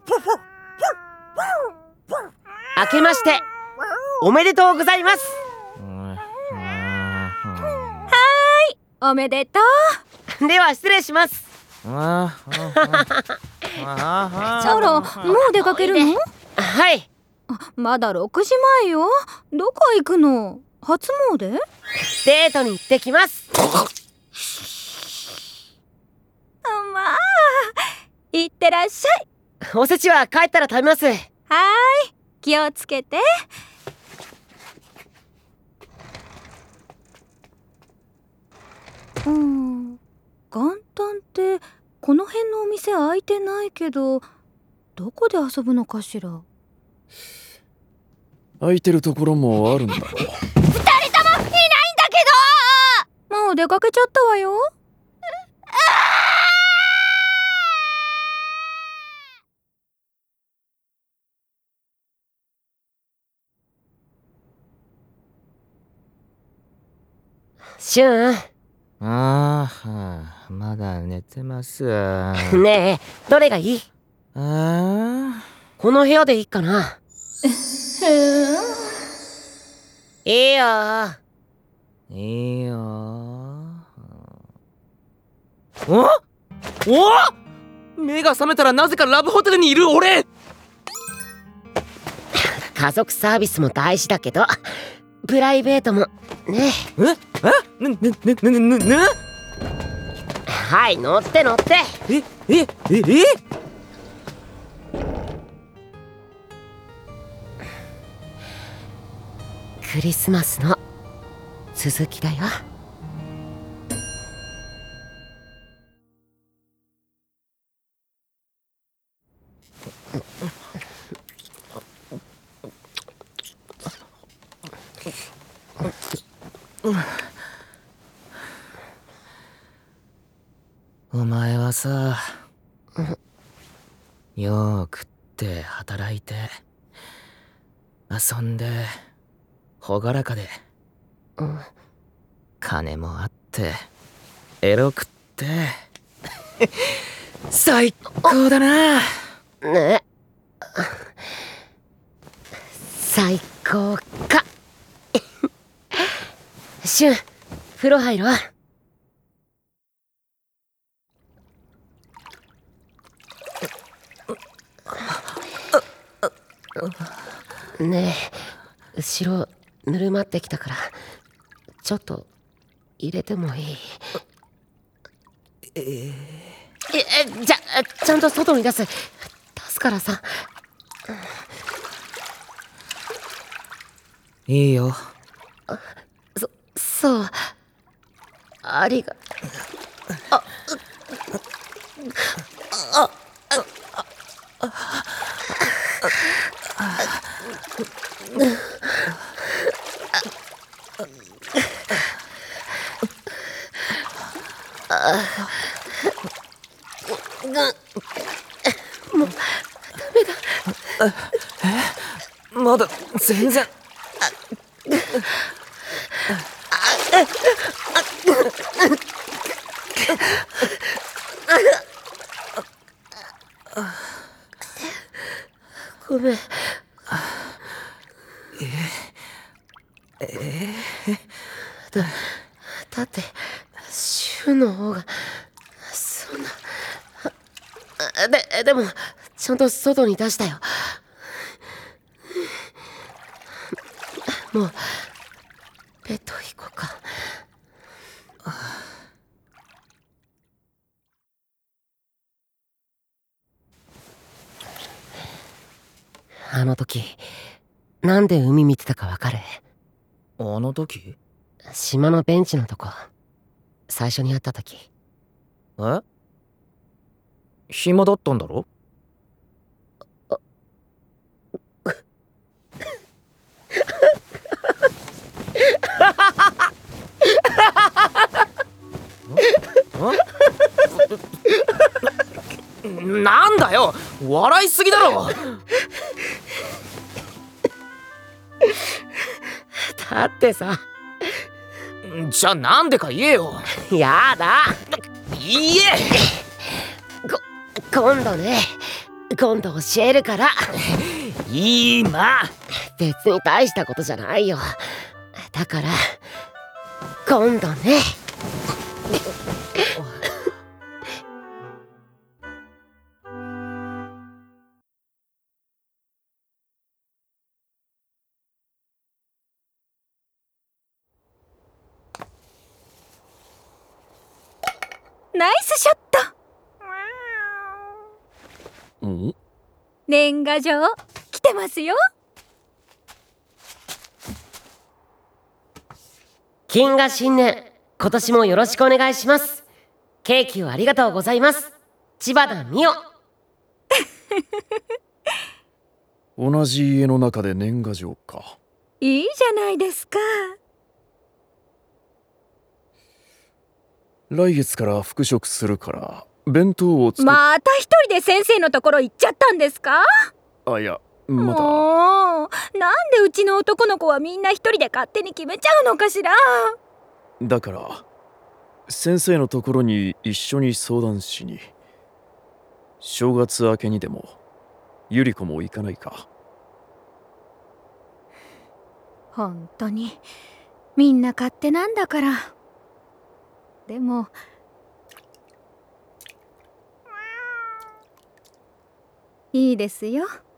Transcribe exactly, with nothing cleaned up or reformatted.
明けましておめでとうございます。 はーい、おめでとう。では失礼します。 チャロ、もう出かけるの？ はい。 まだろくじまえよ。どこ行くの？初詣？ デートに行ってきます。 まあ、行ってらっしゃい。 おせちは帰ったら食べます。はーい、 気をつけて。うん、元旦ってこの辺のお店開いてないけど、どこで遊ぶのかしら。 空いてるところもあるんだろう。ふたりともいないんだけど。もう出かけちゃったわよ。 シュン。 ああ、まだ寝てます。 ねえ、どれがいい？ あこの部屋でいいかな。いいよいいよ。おお、目が覚めたらなぜかラブホテルにいる俺。 家族サービスも大事だけどプライベートもね。 ええねねねねねね。 はい、乗って乗って。 ええええクリスマスの続きだよ。 お前はさ、よく食って働いて遊んで朗らかで、 うん、 金もあってエロくって最高だな。 ね、最高か。シュン、風呂入ろう。ねえ、後ろぬるまってきたからちょっと入れてもいい？ えー、 え、じゃ、ちゃんと外に出す。出すからさ。 いいよ。 そ、そう。ありが。あ、あ、あ、もうダメだ。 え、まだ全然。 ごめん。 ええだ、だってシュンの方がそんな。で、でもちゃんと外に出したよ。もうベッド行こうか。あの時なんで海見てたかわかる？ あの時？ 島のベンチのとこ、最初に会った時。 え？暇だったんだろ？なんだよ、笑いすぎだろ。 だってさ。 じゃあなんでか言えよ。 やだ。 いいえ。 こ今度ね、 今度教えるから。 今別に大したことじゃないよ。だから今度ね。 ナイスショット。 ん年賀状来てますよ。 金河新年、今年もよろしくお願いします。ケーキをありがとうございます。千葉田美代。 同じ家の中で年賀状か。 いいじゃないですか。 来月から復職するから弁当を作っまた一人で先生のところ行っちゃったんですか？ あいやまだ。 もうなんでうちの男の子はみんな一人で勝手に決めちゃうのかしら。 だから先生のところに一緒に相談しに。正月明けにでもゆり子も行かないか。 本当にみんな勝手なんだから。でもいいですよ。